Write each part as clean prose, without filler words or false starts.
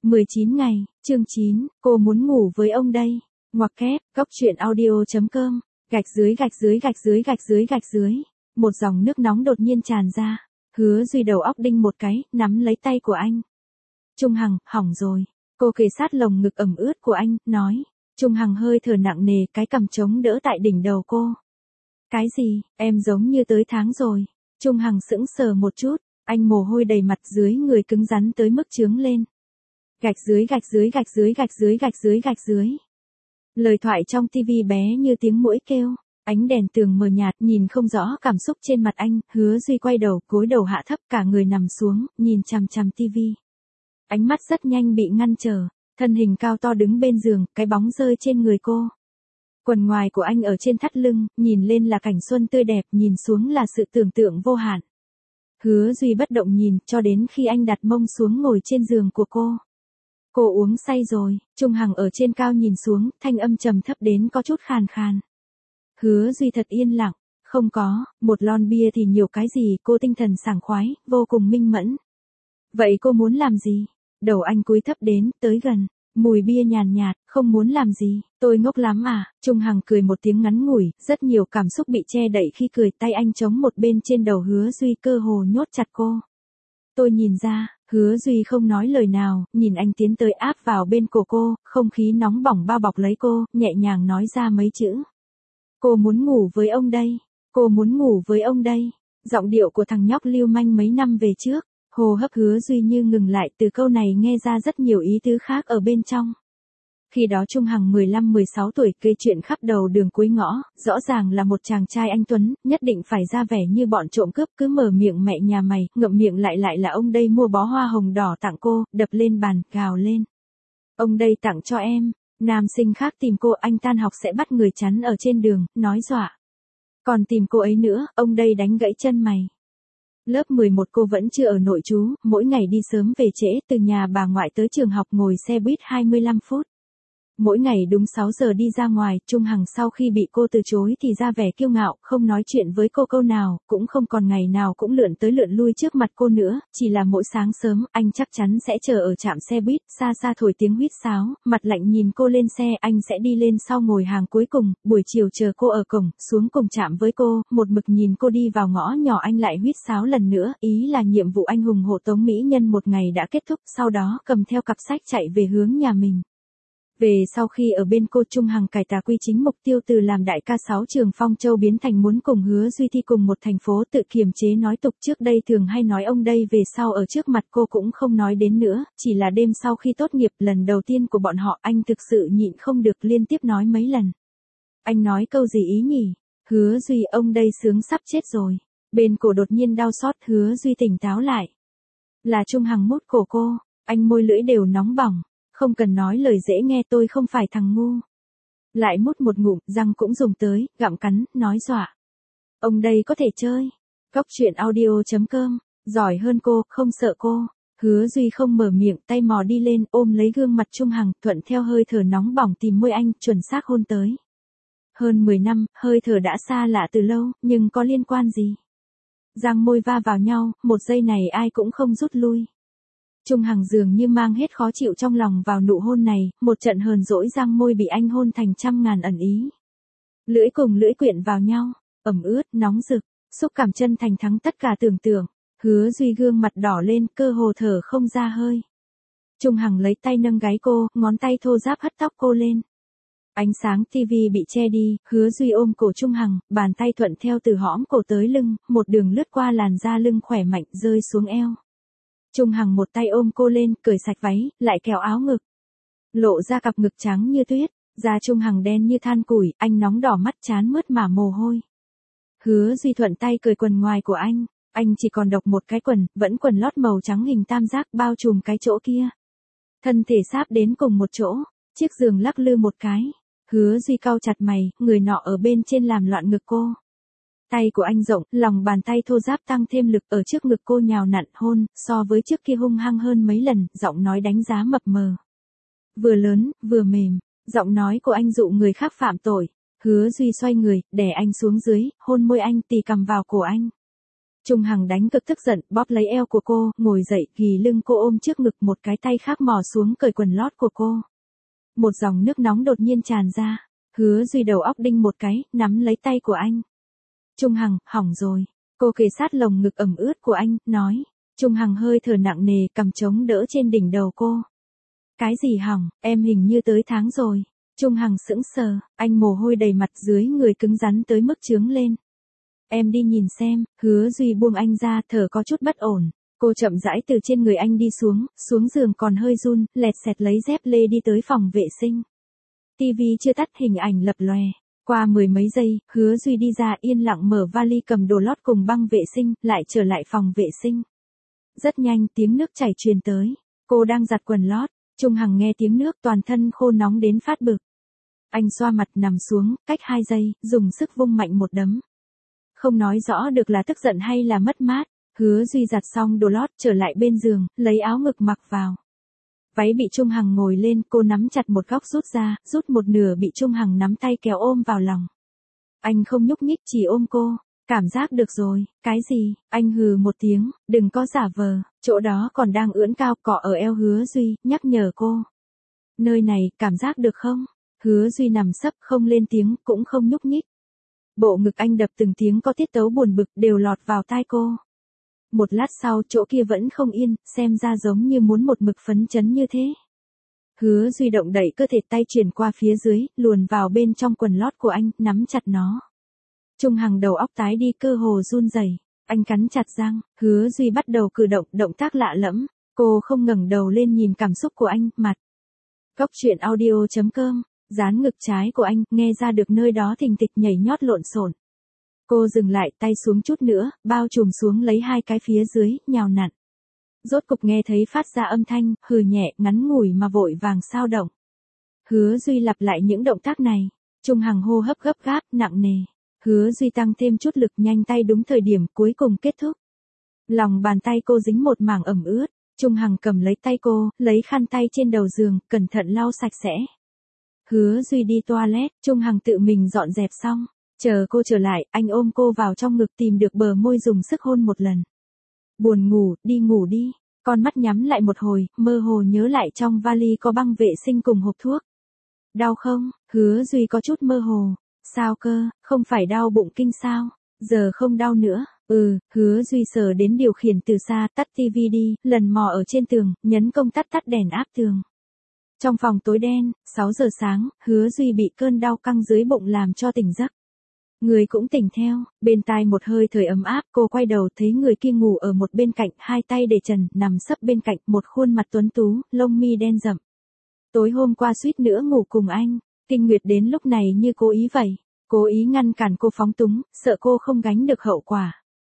19 ngày, chương 9, cô muốn ngủ với ông đây. Ngoặc kép, goctruyện.audio.com, _. Một dòng nước nóng đột nhiên tràn ra. Hứa Duy đầu óc đinh một cái, nắm lấy tay của anh. Trung Hằng, hỏng rồi. Cô kề sát lồng ngực ẩm ướt của anh, nói. Trung Hằng hơi thở nặng nề, cái cằm chống đỡ tại đỉnh đầu cô. Cái gì, em giống như tới tháng rồi. Trung Hằng sững sờ một chút, anh mồ hôi đầy mặt, dưới người cứng rắn tới mức chướng lên. Gạch dưới. Lời thoại trong tivi bé như tiếng muỗi kêu, ánh đèn tường mờ nhạt, nhìn không rõ cảm xúc trên mặt anh. Hứa Duy quay đầu, gối đầu hạ thấp, cả người nằm xuống, nhìn chằm chằm tivi. Ánh mắt rất nhanh bị ngăn trở, thân hình cao to đứng bên giường, cái bóng rơi trên người cô. Quần ngoài của anh ở trên thắt lưng, nhìn lên là cảnh xuân tươi đẹp, nhìn xuống là sự tưởng tượng vô hạn. Hứa Duy bất động nhìn, cho đến khi anh đặt mông xuống ngồi trên giường của cô. Cô uống say rồi, Trung Hằng ở trên cao nhìn xuống, thanh âm trầm thấp đến có chút khàn khàn. Hứa Duy thật yên lặng, không có, một lon bia thì nhiều cái gì, cô tinh thần sảng khoái, vô cùng minh mẫn. Vậy cô muốn làm gì? Đầu anh cúi thấp đến, tới gần, mùi bia nhàn nhạt, không muốn làm gì, tôi ngốc lắm à? Trung Hằng cười một tiếng ngắn ngủi, rất nhiều cảm xúc bị che đậy khi cười, tay anh chống một bên trên đầu Hứa Duy, cơ hồ nhốt chặt cô. Tôi nhìn ra. Hứa Duy không nói lời nào, nhìn anh tiến tới áp vào bên cổ cô, không khí nóng bỏng bao bọc lấy cô, nhẹ nhàng nói ra mấy chữ. Cô muốn ngủ với ông đây, cô muốn ngủ với ông đây. Giọng điệu của thằng nhóc lưu manh mấy năm về trước, hô hấp Hứa Duy như ngừng lại, từ câu này nghe ra rất nhiều ý tứ khác ở bên trong. Khi đó Trung Hằng 15-16 tuổi, gây chuyện khắp đầu đường cuối ngõ, rõ ràng là một chàng trai anh tuấn, nhất định phải ra vẻ như bọn trộm cướp, cứ mở miệng mẹ nhà mày, ngậm miệng lại là ông đây mua bó hoa hồng đỏ tặng cô, đập lên bàn, gào lên. Ông đây tặng cho em, nam sinh khác tìm cô, anh tan học sẽ bắt người chắn ở trên đường, nói dọa. Còn tìm cô ấy nữa, ông đây đánh gãy chân mày. Lớp 11 cô vẫn chưa ở nội trú, mỗi ngày đi sớm về trễ, từ nhà bà ngoại tới trường học ngồi xe buýt 25 phút. Mỗi ngày đúng 6 giờ đi ra ngoài, Trung Hằng sau khi bị cô từ chối thì ra vẻ kiêu ngạo, không nói chuyện với cô câu nào, cũng không còn ngày nào cũng lượn tới lượn lui trước mặt cô nữa, chỉ là mỗi sáng sớm, anh chắc chắn sẽ chờ ở trạm xe buýt, xa xa thổi tiếng huýt sáo, mặt lạnh nhìn cô lên xe, anh sẽ đi lên sau ngồi hàng cuối cùng, buổi chiều chờ cô ở cổng, xuống cùng trạm với cô, một mực nhìn cô đi vào ngõ nhỏ, anh lại huýt sáo lần nữa, ý là nhiệm vụ anh hùng hộ tống mỹ nhân một ngày đã kết thúc, sau đó cầm theo cặp sách chạy về hướng nhà mình. Về sau khi ở bên cô, Trung Hằng cải tà quy chính, mục tiêu từ làm đại ca 6 trường Phong Châu biến thành muốn cùng Hứa Duy thi cùng một thành phố, tự kiềm chế nói tục, trước đây thường hay nói ông đây, về sau ở trước mặt cô cũng không nói đến nữa, chỉ là đêm sau khi tốt nghiệp, lần đầu tiên của bọn họ, anh thực sự nhịn không được liên tiếp nói mấy lần. Anh nói câu gì ý nhỉ? Hứa Duy, ông đây sướng sắp chết rồi. Bên cổ đột nhiên đau xót, Hứa Duy tỉnh táo lại. Là Trung Hằng mút cổ cô, anh môi lưỡi đều nóng bỏng. Không cần nói lời dễ nghe, tôi không phải thằng ngu. Lại mút một ngụm, răng cũng dùng tới, gặm cắn, nói dọa. Ông đây có thể chơi. Goctruyện.audio.com, giỏi hơn cô, không sợ cô. Hứa Duy không mở miệng, tay mò đi lên, ôm lấy gương mặt Trung Hằng, thuận theo hơi thở nóng bỏng tìm môi anh, chuẩn xác hôn tới. Hơn 10 năm, hơi thở đã xa lạ từ lâu, nhưng có liên quan gì? Răng môi va vào nhau, một giây này ai cũng không rút lui. Trung Hằng dường như mang hết khó chịu trong lòng vào nụ hôn này, một trận hờn dỗi, răng môi bị anh hôn thành trăm ngàn ẩn ý. Lưỡi cùng lưỡi quyện vào nhau, ẩm ướt, nóng rực, xúc cảm chân thành thắng tất cả tưởng tượng. Hứa Duy gương mặt đỏ lên, cơ hồ thở không ra hơi. Trung Hằng lấy tay nâng gáy cô, ngón tay thô ráp hất tóc cô lên. Ánh sáng tivi bị che đi, Hứa Duy ôm cổ Trung Hằng, bàn tay thuận theo từ hõm cổ tới lưng, một đường lướt qua làn da lưng khỏe mạnh, rơi xuống eo. Trung Hằng một tay ôm cô lên, cởi sạch váy, lại kéo áo ngực. Lộ ra cặp ngực trắng như tuyết, da Trung Hằng đen như than củi, anh nóng đỏ, mắt trán mướt mà mồ hôi. Hứa Duy thuận tay cởi quần ngoài của anh chỉ còn độc một cái quần, vẫn quần lót màu trắng hình tam giác bao trùm cái chỗ kia. Thân thể sáp đến cùng một chỗ, chiếc giường lắc lư một cái. Hứa Duy cau chặt mày, người nọ ở bên trên làm loạn ngực cô. Tay của anh rộng, lòng bàn tay thô ráp tăng thêm lực, ở trước ngực cô nhào nặn hôn, so với trước kia hung hăng hơn mấy lần, giọng nói đánh giá mập mờ. Vừa lớn, vừa mềm, giọng nói của anh dụ người khác phạm tội. Hứa Duy xoay người, đè anh xuống dưới, hôn môi anh, tì cằm vào cổ anh. Trung Hằng đánh cực tức giận, bóp lấy eo của cô, ngồi dậy, ghì lưng cô ôm trước ngực, một cái tay khác mò xuống cởi quần lót của cô. Một dòng nước nóng đột nhiên tràn ra. Hứa Duy đầu óc đinh một cái, nắm lấy tay của anh. Trung Hằng, hỏng rồi. Cô kề sát lồng ngực ẩm ướt của anh, nói. Trung Hằng hơi thở nặng nề, cầm chống đỡ trên đỉnh đầu cô. Cái gì hỏng, em hình như tới tháng rồi. Trung Hằng sững sờ, anh mồ hôi đầy mặt, dưới người cứng rắn tới mức chướng lên. Em đi nhìn xem. Hứa Duy buông anh ra, thở có chút bất ổn. Cô chậm rãi từ trên người anh đi xuống giường còn hơi run, lẹt xẹt lấy dép lê đi tới phòng vệ sinh. Tivi chưa tắt, hình ảnh lập lòe. Qua 10 mấy giây, Hứa Duy đi ra yên lặng mở vali, cầm đồ lót cùng băng vệ sinh, lại trở lại phòng vệ sinh. Rất nhanh tiếng nước chảy truyền tới. Cô đang giặt quần lót. Trung Hằng nghe tiếng nước, toàn thân khô nóng đến phát bực. Anh xoa mặt nằm xuống, cách 2 giây, dùng sức vung mạnh một đấm. Không nói rõ được là tức giận hay là mất mát. Hứa Duy giặt xong đồ lót, trở lại bên giường, lấy áo ngực mặc vào. Váy bị Trung Hằng ngồi lên, cô nắm chặt một góc rút ra, rút một nửa bị Trung Hằng nắm tay kéo ôm vào lòng. Anh không nhúc nhích, chỉ ôm cô. Cảm giác được rồi. Cái gì? Anh hừ một tiếng, đừng có giả vờ. Chỗ đó còn đang ưỡn cao, cọ ở eo Hứa Duy, nhắc nhở cô. Nơi này, cảm giác được không? Hứa Duy nằm sấp, không lên tiếng, cũng không nhúc nhích. Bộ ngực anh đập từng tiếng có tiết tấu buồn bực, đều lọt vào tai cô. Một lát sau, chỗ kia vẫn không yên, xem ra giống như muốn một mực phấn chấn như thế. Hứa Duy động đẩy cơ thể, tay chuyển qua phía dưới, luồn vào bên trong quần lót của anh, nắm chặt nó. Trung Hằng đầu óc tái đi, cơ hồ run rẩy. Anh cắn chặt răng. Hứa Duy bắt đầu cử động, động tác lạ lẫm. Cô không ngẩng đầu lên nhìn cảm xúc của anh, mặt. Góc truyện audio.com. Dán ngực trái của anh, nghe ra được nơi đó thình thịch nhảy nhót lộn xộn. Cô dừng lại, tay xuống chút nữa, bao trùm xuống lấy 2 cái phía dưới, nhào nặn. Rốt cục nghe thấy phát ra âm thanh, hừ nhẹ, ngắn ngủi mà vội vàng sao động. Hứa Duy lặp lại những động tác này. Trung Hằng hô hấp gấp gáp, nặng nề. Hứa Duy tăng thêm chút lực, nhanh tay đúng thời điểm, cuối cùng kết thúc. Lòng bàn tay cô dính một mảng ẩm ướt. Trung Hằng cầm lấy tay cô, lấy khăn tay trên đầu giường, cẩn thận lau sạch sẽ. Hứa Duy đi toilet, Trung Hằng tự mình dọn dẹp xong. Chờ cô trở lại, anh ôm cô vào trong ngực, tìm được bờ môi dùng sức hôn một lần. Buồn ngủ, đi ngủ đi. Con mắt nhắm lại một hồi, mơ hồ nhớ lại trong vali có băng vệ sinh cùng hộp thuốc. Đau không? Hứa Duy có chút mơ hồ. Sao cơ, không phải đau bụng kinh sao? Giờ không đau nữa. Hứa Duy sờ đến điều khiển từ xa, tắt tivi đi, lần mò ở trên tường, nhấn công tắt đèn áp tường. Trong phòng tối đen, 6 giờ sáng, Hứa Duy bị cơn đau căng dưới bụng làm cho tỉnh giấc. Người cũng tỉnh theo, bên tai một hơi thời ấm áp, cô quay đầu thấy người kia ngủ ở một bên cạnh, 2 tay để trần, nằm sấp bên cạnh, một khuôn mặt tuấn tú, lông mi đen rậm. Tối hôm qua suýt nữa ngủ cùng anh, Kinh Nguyệt đến lúc này như cố ý vậy, cố ý ngăn cản cô phóng túng, sợ cô không gánh được hậu quả.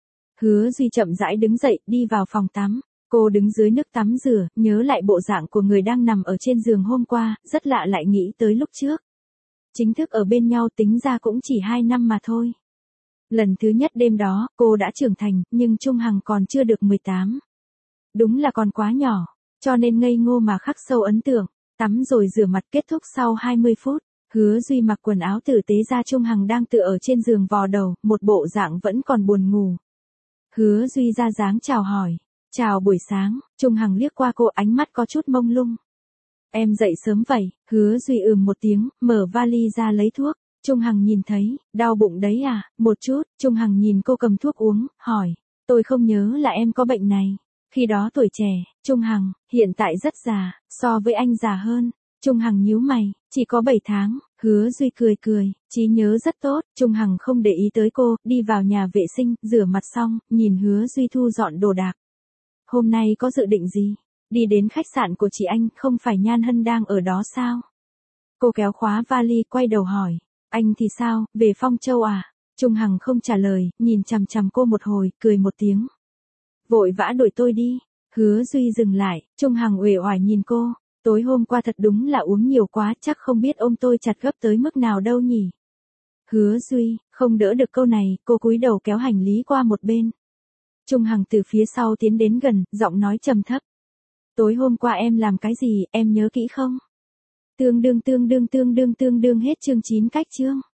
Hứa Duy chậm rãi đứng dậy, đi vào phòng tắm. Cô đứng dưới nước tắm rửa, nhớ lại bộ dạng của người đang nằm ở trên giường hôm qua, rất lạ, lại nghĩ tới lúc trước. Chính thức ở bên nhau tính ra cũng chỉ 2 năm mà thôi. Lần thứ nhất đêm đó, cô đã trưởng thành, nhưng Trung Hằng còn chưa được 18. Đúng là còn quá nhỏ, cho nên ngây ngô mà khắc sâu ấn tượng. Tắm rồi rửa mặt, kết thúc sau 20 phút. Hứa Duy mặc quần áo tử tế ra, Trung Hằng đang tựa ở trên giường vò đầu, một bộ dạng vẫn còn buồn ngủ. Hứa Duy ra dáng chào hỏi. Chào buổi sáng. Trung Hằng liếc qua cô, ánh mắt có chút mông lung. Em dậy sớm vậy. Hứa Duy một tiếng, mở vali ra lấy thuốc. Trung Hằng nhìn thấy, đau bụng đấy à? Một chút. Trung Hằng nhìn cô cầm thuốc uống, hỏi. Tôi không nhớ là em có bệnh này. Khi đó tuổi trẻ. Trung Hằng, hiện tại rất già, so với anh già hơn. Trung Hằng nhíu mày, chỉ có 7 tháng. Hứa Duy cười, trí nhớ rất tốt. Trung Hằng không để ý tới cô, đi vào nhà vệ sinh, rửa mặt xong, nhìn Hứa Duy thu dọn đồ đạc. Hôm nay có dự định gì? Đi đến khách sạn của chị anh, không phải Nhan Hân đang ở đó sao? Cô kéo khóa vali, quay đầu hỏi. Anh thì sao, về Phong Châu à? Trung Hằng không trả lời, nhìn chằm chằm cô một hồi, cười một tiếng. Vội vã đuổi tôi đi. Hứa Duy dừng lại, Trung Hằng uể oải nhìn cô. Tối hôm qua thật đúng là uống nhiều quá, chắc không biết ôm tôi chặt gấp tới mức nào đâu nhỉ. Hứa Duy, không đỡ được câu này, cô cúi đầu kéo hành lý qua một bên. Trung Hằng từ phía sau tiến đến gần, giọng nói trầm thấp. Tối hôm qua em làm cái gì, em nhớ kỹ không? Tương đương hết chương 9 cách chương.